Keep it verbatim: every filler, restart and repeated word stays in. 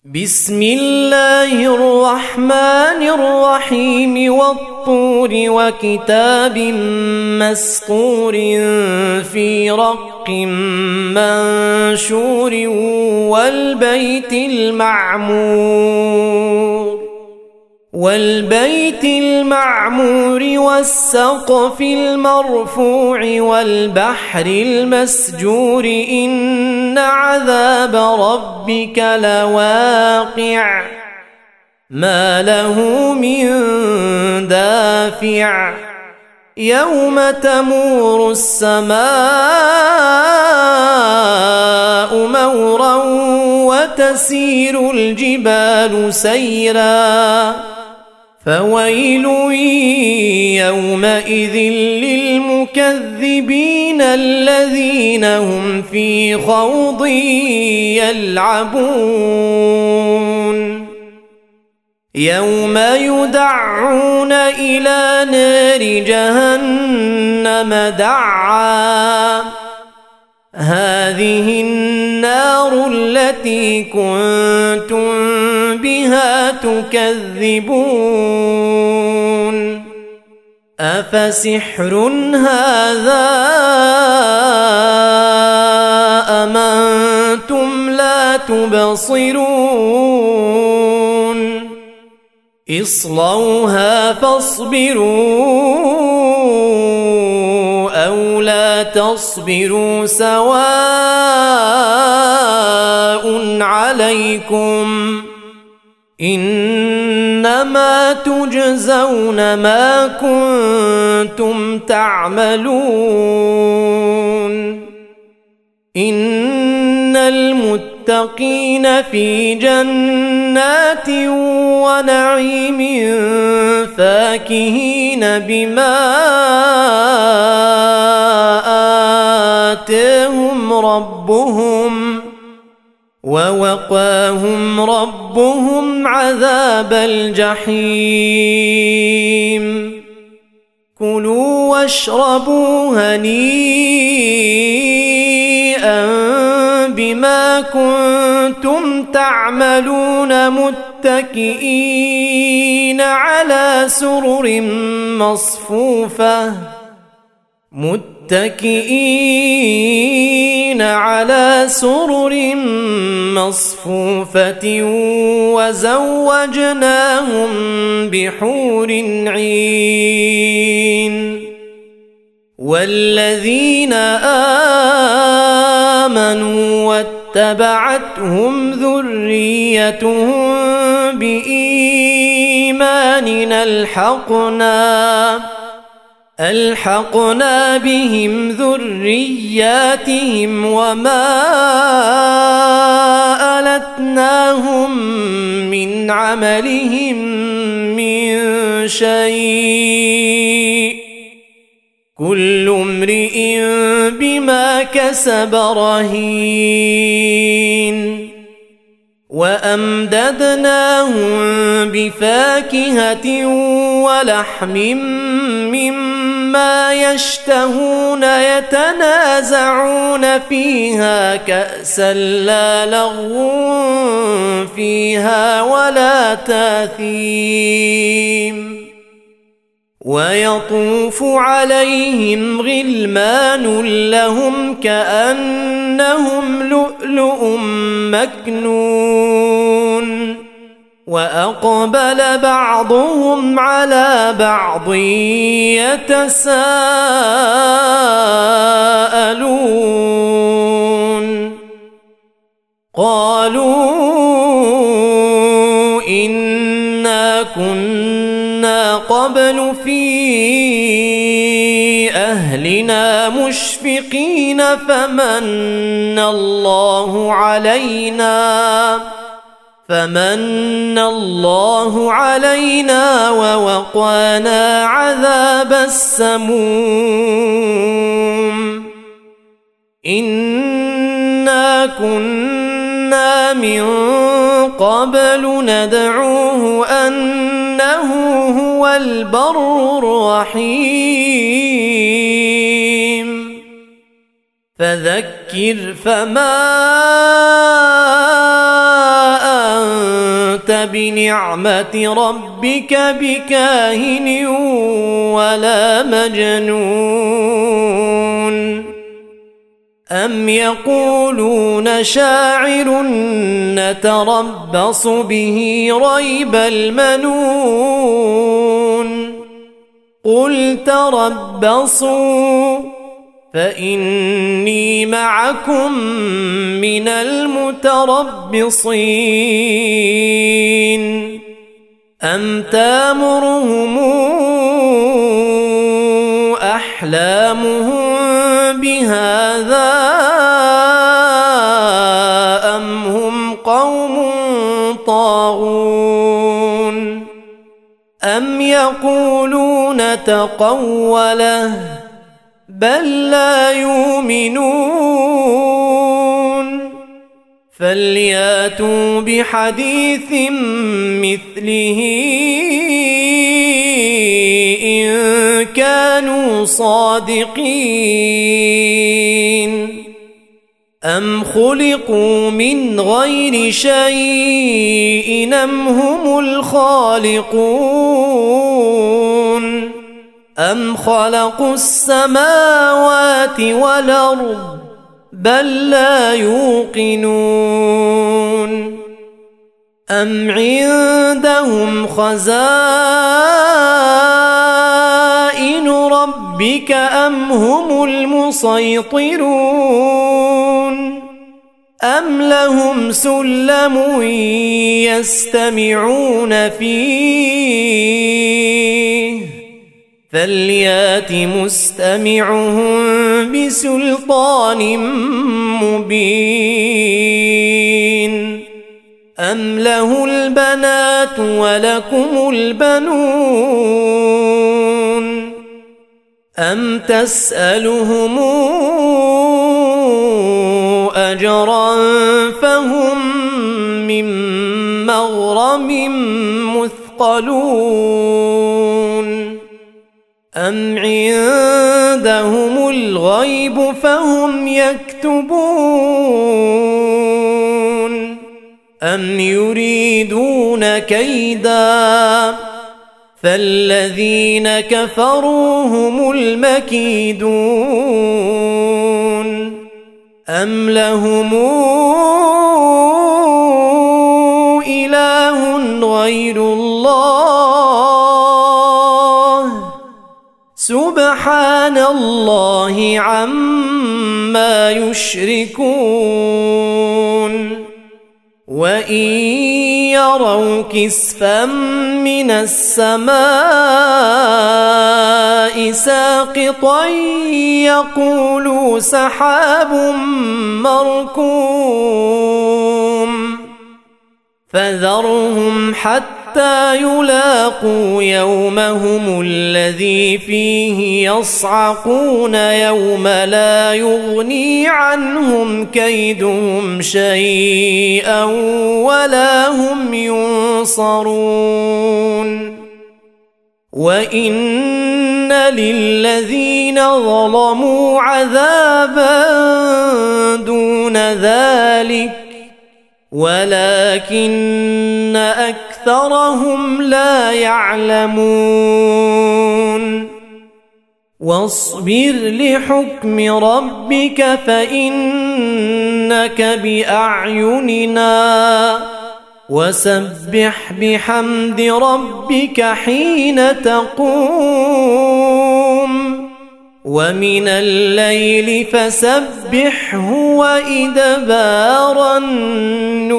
بسم الله الرحمن الرحيم والطور وكتاب مسطور في رق منشور والبيت المعمور والبيت المعمور والسقف المرفوع والبحر المسجور إن عذاب ربك لواقع ما له من دافع يوم تمور السماء مورا وتسير الجبال سيرا فويل يومئذ للمكذبين الذين هم في خوض يلعبون يوم يدعون إلى نار جهنم دعا هذه النار التي كنتم بها تكذبون أفسحر هذا أم أنتم لا تبصرون اصلوها فاصبروا أو لا تصبروا سواء عليكم إنما تجزون ما كنتم تعملون إن المتقين في جنات ونعيم فاكهين بما آتاهم ربهم ووقاهم ربهم عذاب الجحيم كلوا واشربوا هنيئا بما كنتم تعملون متكئين على سرر مصفوفة متكئين على سرر مصفوفة وزوجناهم بحور عين والذين آمنوا واتبعتهم ذريتهم بإيمان ألحقنا ألحقنا بهم ذرياتهم وما ألتناهم من عملهم من شيء كل امرئ بما كسب رهين وأمددناهم بفاكهة ولحم مما يشتهون يتنازعون فيها كأسا لا لغو فيها ولا تاثيم ويطوف عليهم غلمان لهم كأنهم لؤلؤ مكنون وأقبل بعضهم على بعض يتساءلون قالوا إنا كنا قبل في أهلنا مشفقين فمن الله علينا فمن الله علينا ووقانا عذاب السموم إنا كنا من قبل ندعوه أنه هو البر الرحيم فذكر فما أنت بنعمة ربك بكاهن ولا مجنون أم يقولون شاعر نتربص به ريب المنون قل تربصوا فإني معكم من المتربصين أم تامرهم أحلامهم بهذا أم هم قوم طاغون أم يقولون تقوله بل لا يؤمنون فلياتوا بحديث مثله إن كانوا صادقين أم خلقوا من غير شيء أم هم الخالقون أم خلقوا السماوات والأرض بل لا يوقنون أم عندهم خزائن ربك أم هم المسيطرون أم لهم سلم يستمعون فيه فليات مستمعهم بسلطان مبين أم له البنات ولكم البنون أم تسألهم أجرا فهم من مغرم مثقلون أم عندهم الغيب فهم يكتبون أم يريدون كيدا فالذين كفروا هم المكيدون أم لهم إله غير الله سبحان الله عما يشركون وإن يروا كسفا من السماء ساقطا يقولوا سحاب مركوم فذرهم حتى يلاقوا يومهم الذي فيه يصعقون يوم لا يغني عنهم كيدهم شيئا ولا هم ينصرون وإن للذين ظلموا عذابا دون ذلك ولكن أكثرهم لا يعلمون واصبر لحكم ربك فإنك بأعيننا وسبح بحمد ربك حين تقوم ومن الليل فسبحه وإدبار النجوم